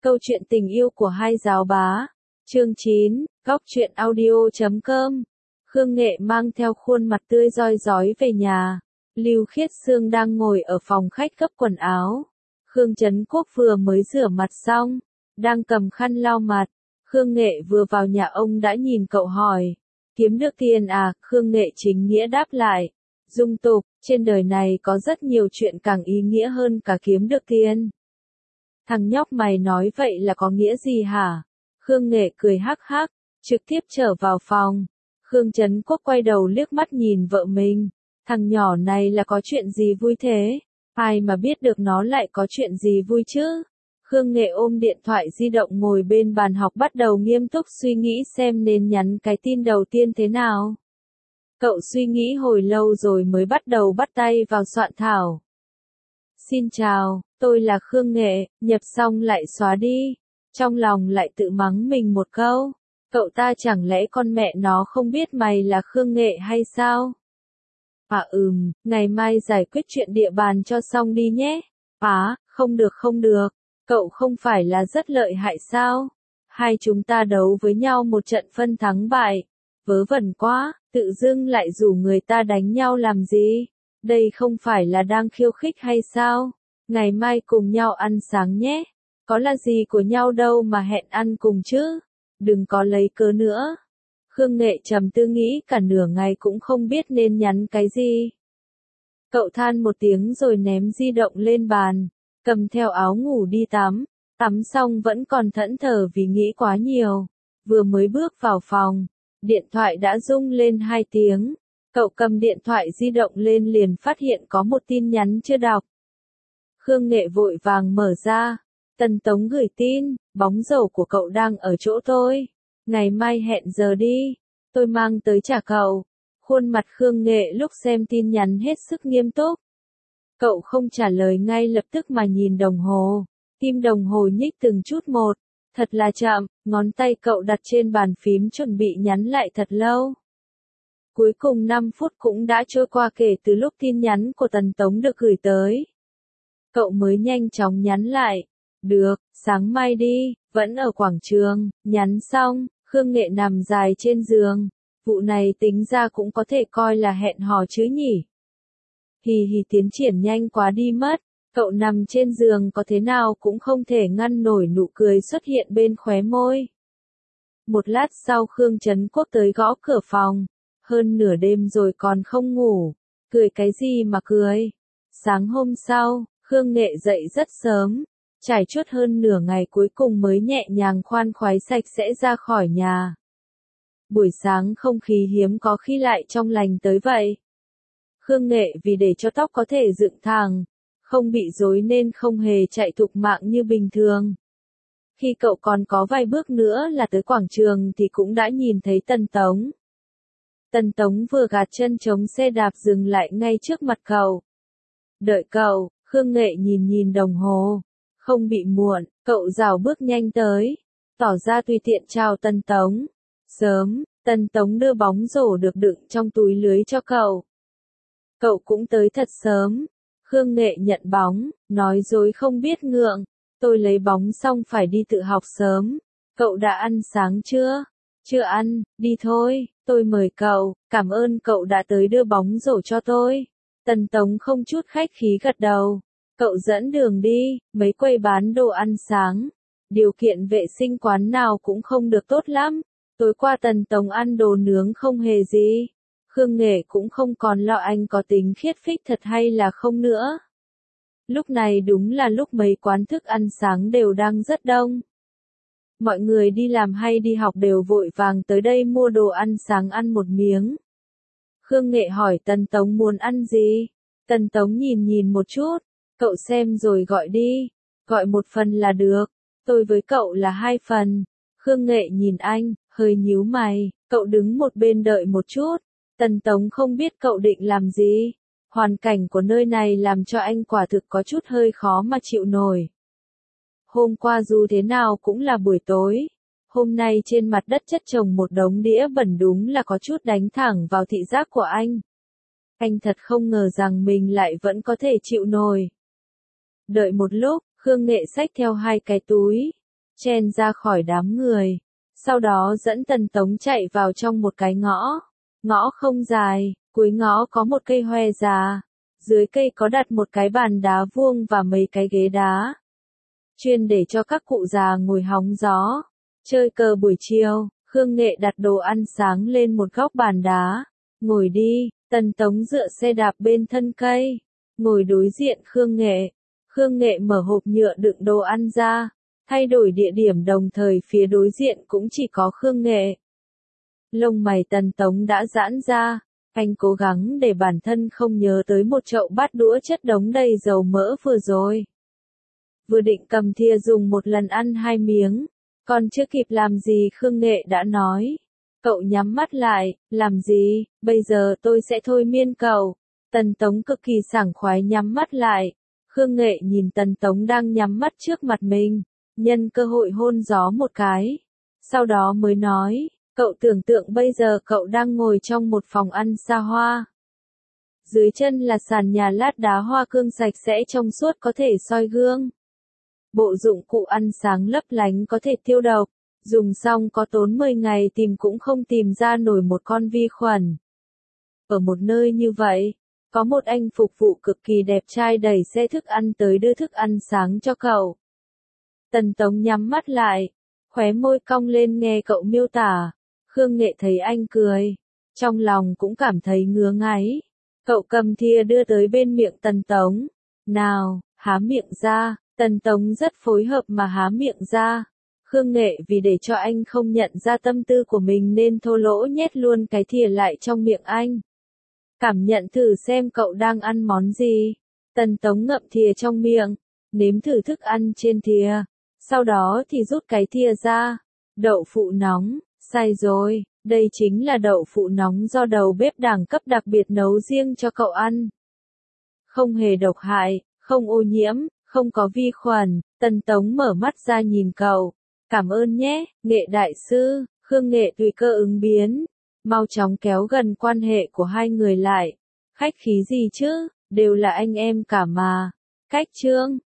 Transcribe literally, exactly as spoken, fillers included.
Câu chuyện tình yêu của hai giáo bá. Chương chín, góc truyện audio chấm com. Khương Nghệ mang theo khuôn mặt tươi rói rói về nhà. Lưu Khiết Sương đang ngồi ở phòng khách gấp quần áo. Khương Trấn Quốc vừa mới rửa mặt xong, đang cầm khăn lau mặt. Khương Nghệ vừa vào nhà ông đã nhìn cậu hỏi. Kiếm được tiền à? Khương Nghệ chính nghĩa đáp lại. Dung tục, trên đời này có rất nhiều chuyện càng ý nghĩa hơn cả kiếm được tiền. Thằng nhóc mày nói vậy là có nghĩa gì hả? Khương Nghệ cười hắc hắc, trực tiếp trở vào phòng. Khương Trấn Quốc quay đầu liếc mắt nhìn vợ mình. Thằng nhỏ này là có chuyện gì vui thế? Ai mà biết được nó lại có chuyện gì vui chứ? Khương Nghệ ôm điện thoại di động ngồi bên bàn học bắt đầu nghiêm túc suy nghĩ xem nên nhắn cái tin đầu tiên thế nào. Cậu suy nghĩ hồi lâu rồi mới bắt đầu bắt tay vào soạn thảo. Xin chào, tôi là Khương Nghệ, nhập xong lại xóa đi. Trong lòng lại tự mắng mình một câu. Cậu ta chẳng lẽ con mẹ nó không biết mày là Khương Nghệ hay sao? À ừm, ngày mai giải quyết chuyện địa bàn cho xong đi nhé. À, không được không được. Cậu không phải là rất lợi hại sao? Hai chúng ta đấu với nhau một trận phân thắng bại. Vớ vẩn quá, tự dưng lại rủ người ta đánh nhau làm gì? Đây không phải là đang khiêu khích hay sao? Ngày mai cùng nhau ăn sáng nhé. Có là gì của nhau đâu mà hẹn ăn cùng chứ? Đừng có lấy cớ nữa. Khương Nghệ trầm tư nghĩ cả nửa ngày cũng không biết nên nhắn cái gì. Cậu than một tiếng rồi ném di động lên bàn, cầm theo áo ngủ đi tắm. Tắm xong vẫn còn thẫn thờ vì nghĩ quá nhiều. Vừa mới bước vào phòng, điện thoại đã rung lên hai tiếng. Cậu cầm điện thoại di động lên liền phát hiện có một tin nhắn chưa đọc. Khương Nghệ vội vàng mở ra. Tần Tống gửi tin, bóng dầu của cậu đang ở chỗ tôi. Ngày mai hẹn giờ đi, tôi mang tới trả cậu. Khuôn mặt Khương Nghệ lúc xem tin nhắn hết sức nghiêm túc. Cậu không trả lời ngay lập tức mà nhìn đồng hồ. Tim đồng hồ nhích từng chút một. Thật là chậm, ngón tay cậu đặt trên bàn phím chuẩn bị nhắn lại thật lâu. Cuối cùng năm phút cũng đã trôi qua kể từ lúc tin nhắn của Tần Tống được gửi tới. Cậu mới nhanh chóng nhắn lại. Được, sáng mai đi, vẫn ở quảng trường. Nhắn xong, Khương Nghệ nằm dài trên giường. Vụ này tính ra cũng có thể coi là hẹn hò chứ nhỉ. Hì hì tiến triển nhanh quá đi mất. Cậu nằm trên giường có thế nào cũng không thể ngăn nổi nụ cười xuất hiện bên khóe môi. Một lát sau Khương Trấn Quốc tới gõ cửa phòng. Hơn nửa đêm rồi còn không ngủ. Cười cái gì mà cười. Sáng hôm sau, Khương Nghệ dậy rất sớm. Trải chuốt hơn nửa ngày cuối cùng mới nhẹ nhàng khoan khoái sạch sẽ ra khỏi nhà. Buổi sáng không khí hiếm có khi lại trong lành tới vậy. Khương Nghệ vì để cho tóc có thể dựng thẳng, không bị rối nên không hề chạy thục mạng như bình thường. Khi cậu còn có vài bước nữa là tới quảng trường thì cũng đã nhìn thấy Tần Tống. Tần Tống vừa gạt chân chống xe đạp dừng lại ngay trước mặt cậu. Đợi cậu, Khương Nghệ nhìn nhìn đồng hồ. Không bị muộn, cậu rảo bước nhanh tới, tỏ ra tùy tiện chào Tần Tống. Sớm, Tần Tống đưa bóng rổ được đựng trong túi lưới cho cậu. Cậu cũng tới thật sớm. Khương Nghệ nhận bóng, nói dối không biết ngượng. Tôi lấy bóng xong phải đi tự học sớm. Cậu đã ăn sáng chưa? Chưa ăn, đi thôi, tôi mời cậu, cảm ơn cậu đã tới đưa bóng rổ cho tôi. Tần Tống không chút khách khí gật đầu. Cậu dẫn đường đi, mấy quầy bán đồ ăn sáng. Điều kiện vệ sinh quán nào cũng không được tốt lắm. Tối qua Tần Tống ăn đồ nướng không hề gì. Khương Nghệ cũng không còn lo anh có tính khiết phích thật hay là không nữa. Lúc này đúng là lúc mấy quán thức ăn sáng đều đang rất đông. Mọi người đi làm hay đi học đều vội vàng tới đây mua đồ ăn sáng ăn một miếng. Khương Nghệ hỏi Tần Tống muốn ăn gì. Tần Tống nhìn nhìn một chút. Cậu xem rồi gọi đi. Gọi một phần là được. Tôi với cậu là hai phần. Khương Nghệ nhìn anh, hơi nhíu mày. Cậu đứng một bên đợi một chút. Tần Tống không biết cậu định làm gì. Hoàn cảnh của nơi này làm cho anh quả thực có chút hơi khó mà chịu nổi. Hôm qua dù thế nào cũng là buổi tối. Hôm nay trên mặt đất chất chồng một đống đĩa bẩn đúng là có chút đánh thẳng vào thị giác của anh. Anh thật không ngờ rằng mình lại vẫn có thể chịu nổi. Đợi một lúc, Khương Nghệ xách theo hai cái túi. chen ra khỏi đám người. Sau đó dẫn Tần Tống chạy vào trong một cái ngõ. Ngõ không dài, cuối ngõ có một cây hoe già. Dưới cây có đặt một cái bàn đá vuông và mấy cái ghế đá. Chuyên để cho các cụ già ngồi hóng gió. Chơi cờ buổi chiều, Khương Nghệ đặt đồ ăn sáng lên một góc bàn đá. Ngồi đi, Tần Tống dựa xe đạp bên thân cây. Ngồi đối diện Khương Nghệ. Khương Nghệ mở hộp nhựa đựng đồ ăn ra. Thay đổi địa điểm đồng thời phía đối diện cũng chỉ có Khương Nghệ. Lông mày Tần Tống đã giãn ra. Anh cố gắng để bản thân không nhớ tới một chậu bát đũa chất đống đầy dầu mỡ vừa rồi. Vừa định cầm thìa dùng một lần ăn hai miếng. Còn chưa kịp làm gì Khương Nghệ đã nói. Cậu nhắm mắt lại, làm gì, bây giờ tôi sẽ thôi miên cậu. Tần Tống cực kỳ sảng khoái nhắm mắt lại. Khương Nghệ nhìn Tần Tống đang nhắm mắt trước mặt mình. Nhân cơ hội hôn gió một cái. Sau đó mới nói, cậu tưởng tượng bây giờ cậu đang ngồi trong một phòng ăn xa hoa. Dưới chân là sàn nhà lát đá hoa cương sạch sẽ trong suốt có thể soi gương. Bộ dụng cụ ăn sáng lấp lánh có thể tiêu độc. Dùng xong có tốn mười ngày tìm cũng không tìm ra nổi một con vi khuẩn. Ở một nơi như vậy, có một anh phục vụ cực kỳ đẹp trai đẩy xe thức ăn tới đưa thức ăn sáng cho cậu. Tần Tống nhắm mắt lại, khóe môi cong lên nghe cậu miêu tả. Khương Nghệ thấy anh cười, trong lòng cũng cảm thấy ngứa ngáy. Cậu cầm thìa đưa tới bên miệng Tần Tống. Nào, há miệng ra. Tần Tống rất phối hợp mà há miệng ra. Khương Nghệ vì để cho anh không nhận ra tâm tư của mình nên thô lỗ nhét luôn cái thìa lại trong miệng anh. Cảm nhận thử xem cậu đang ăn món gì. Tần Tống ngậm thìa trong miệng, nếm thử thức ăn trên thìa. Sau đó thì rút cái thìa ra. Đậu phụ nóng, sai rồi, đây chính là đậu phụ nóng do đầu bếp đẳng cấp đặc biệt nấu riêng cho cậu ăn. Không hề độc hại, không ô nhiễm, không có vi khuẩn. Tần Tống mở mắt ra nhìn cậu. Cảm ơn nhé, Nghệ đại sư. Khương Nghệ tùy cơ ứng biến. Mau chóng kéo gần quan hệ của hai người lại. Khách khí gì chứ, đều là anh em cả mà. Cách chương